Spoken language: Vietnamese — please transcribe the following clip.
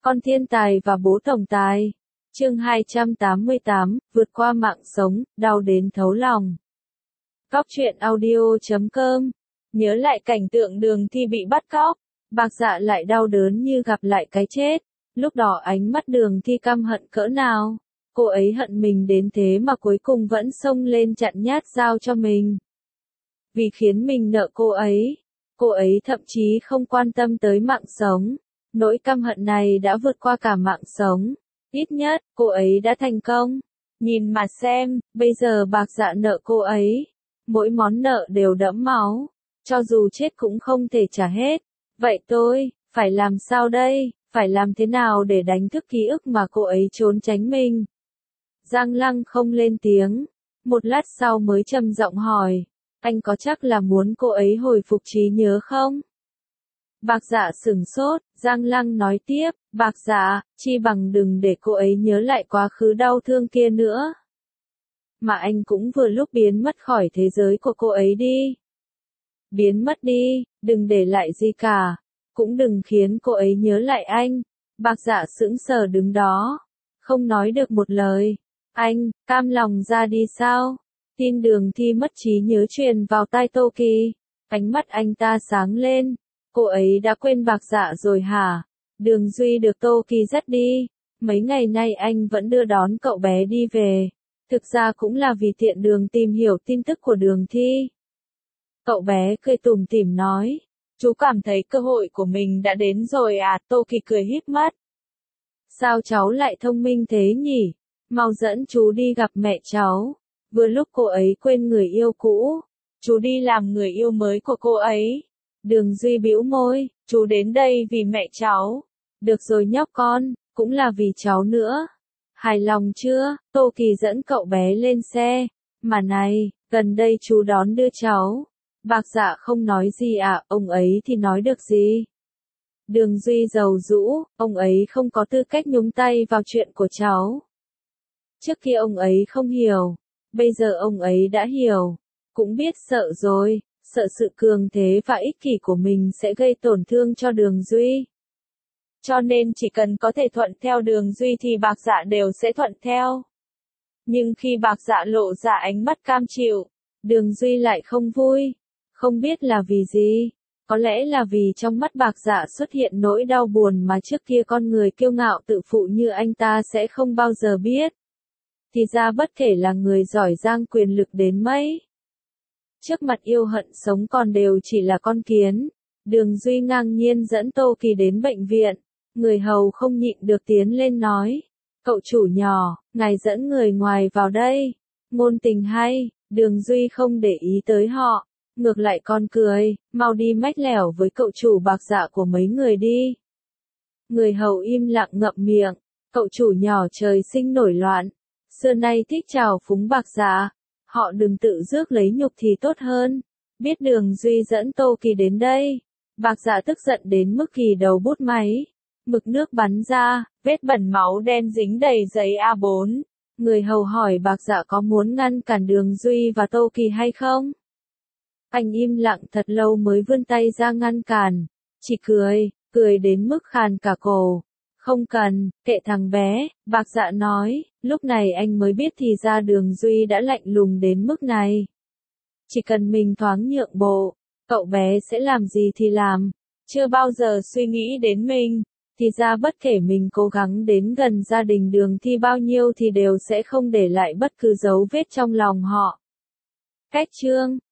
Con thiên tài và bố tổng tài. Chương 288, vượt qua mạng sống, đau đến thấu lòng. Cóc truyện audio.com. Nhớ lại cảnh tượng Đường Thi bị bắt cóc, Bạc Dạ lại đau đớn như gặp lại cái chết. Lúc đó ánh mắt Đường Thi căm hận cỡ nào. Cô ấy hận mình đến thế mà cuối cùng vẫn xông lên chặn nhát dao cho mình. Vì khiến mình nợ cô ấy thậm chí không quan tâm tới mạng sống. Nỗi căm hận này đã vượt qua cả mạng sống. Ít nhất, cô ấy đã thành công. Nhìn mà xem, bây giờ Bạc Dạ nợ cô ấy. Mỗi món nợ đều đẫm máu. Cho dù chết cũng không thể trả hết. Vậy tôi, phải làm sao đây? Phải làm thế nào để đánh thức ký ức mà cô ấy trốn tránh mình? Giang Lăng không lên tiếng. Một lát sau mới trầm giọng hỏi. Anh có chắc là muốn cô ấy hồi phục trí nhớ không? Bạc Dạ sửng sốt, Giang Lăng nói tiếp, Bạc Dạ, chi bằng đừng để cô ấy nhớ lại quá khứ đau thương kia nữa. Mà anh cũng vừa lúc biến mất khỏi thế giới của cô ấy đi. Biến mất đi, đừng để lại gì cả. Cũng đừng khiến cô ấy nhớ lại anh. Bạc Dạ sững sờ đứng đó. Không nói được một lời. Anh, cam lòng ra đi sao? Tin Đường Thi mất trí nhớ truyền vào tai Tô Kỳ. Ánh mắt anh ta sáng lên. Cô ấy đã quên Bạc Dạ rồi hả? Đường Duy được Tô Kỳ dắt đi. Mấy ngày nay anh vẫn đưa đón cậu bé đi về. Thực ra cũng là vì tiện đường tìm hiểu tin tức của Đường Thi. Cậu bé cười tủm tỉm nói. Chú cảm thấy cơ hội của mình đã đến rồi à? Tô Kỳ cười híp mắt. Sao cháu lại thông minh thế nhỉ? Mau dẫn chú đi gặp mẹ cháu. Vừa lúc cô ấy quên người yêu cũ. Chú đi làm người yêu mới của cô ấy. Đường Duy bĩu môi, chú đến đây vì mẹ cháu. Được rồi nhóc con, cũng là vì cháu nữa. Hài lòng chưa? Tô Kỳ dẫn cậu bé lên xe. Mà này, gần đây chú đón đưa cháu. Bạc Dạ không nói gì à, ông ấy thì nói được gì? Đường Duy giàu dũ, ông ấy không có tư cách nhúng tay vào chuyện của cháu. Trước kia ông ấy không hiểu, bây giờ ông ấy đã hiểu. Cũng biết sợ rồi. Sợ sự cường thế và ích kỷ của mình sẽ gây tổn thương cho Đường Duy. Cho nên chỉ cần có thể thuận theo Đường Duy thì Bạc Dạ đều sẽ thuận theo. Nhưng khi Bạc Dạ lộ ra ánh mắt cam chịu, Đường Duy lại không vui. Không biết là vì gì. Có lẽ là vì trong mắt Bạc Dạ xuất hiện nỗi đau buồn mà trước kia con người kiêu ngạo tự phụ như anh ta sẽ không bao giờ biết. Thì ra bất kể là người giỏi giang quyền lực đến mấy. Trước mặt yêu hận sống còn đều chỉ là con kiến. Đường Duy ngang nhiên dẫn Tô Kỳ đến bệnh viện. Người hầu không nhịn được tiến lên nói. Cậu chủ nhỏ, ngài dẫn người ngoài vào đây. Ngôn tình hay, Đường Duy không để ý tới họ. Ngược lại con cười, mau đi mách lẻo với cậu chủ Bạc Dạ của mấy người đi. Người hầu im lặng ngậm miệng. Cậu chủ nhỏ trời sinh nổi loạn. Xưa nay thích trào phúng Bạc Dạ. Họ đừng tự rước lấy nhục thì tốt hơn. Biết Đường Duy dẫn Tô Kỳ đến đây. Bạc Dạ tức giận đến mức kỳ đầu bút máy. Mực nước bắn ra, vết bẩn máu đen dính đầy giấy A4. Người hầu hỏi Bạc Dạ có muốn ngăn cản Đường Duy và Tô Kỳ hay không? Anh im lặng thật lâu mới vươn tay ra ngăn cản. Chỉ cười đến mức khàn cả cổ. Không cần, kệ thằng bé, Bạc Dạ nói, lúc này anh mới biết thì ra Đường Duy đã lạnh lùng đến mức này. Chỉ cần mình thoáng nhượng bộ, cậu bé sẽ làm gì thì làm, chưa bao giờ suy nghĩ đến mình, thì ra bất kể mình cố gắng đến gần gia đình Đường Thi bao nhiêu thì đều sẽ không để lại bất cứ dấu vết trong lòng họ. Cách chương